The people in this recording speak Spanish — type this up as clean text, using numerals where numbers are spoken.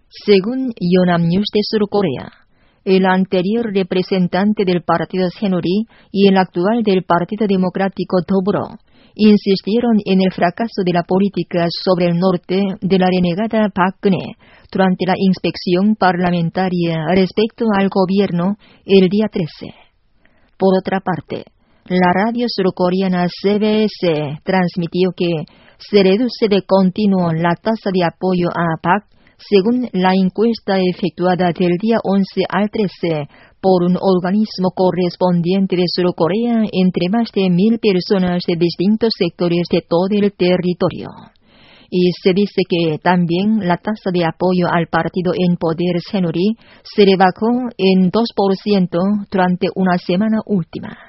Según Yonhap News de Surcorea, el anterior representante del partido 새누리 y el actual del Partido Democrático 더불어 insistieron en el fracaso de la política sobre el norte de la renegada Park Geun-hye durante la inspección parlamentaria respecto al gobierno el día 13. Por otra parte, la radio surcoreana CBS transmitió que se reduce de continuo la tasa de apoyo a Park según la encuesta efectuada del día 11 al 13 por un organismo correspondiente de Surcorea entre más de 1,000 personas de distintos sectores de todo el territorio. Y se dice que también la tasa de apoyo al partido en poder 새누리 se rebajó en 2% durante una semana última.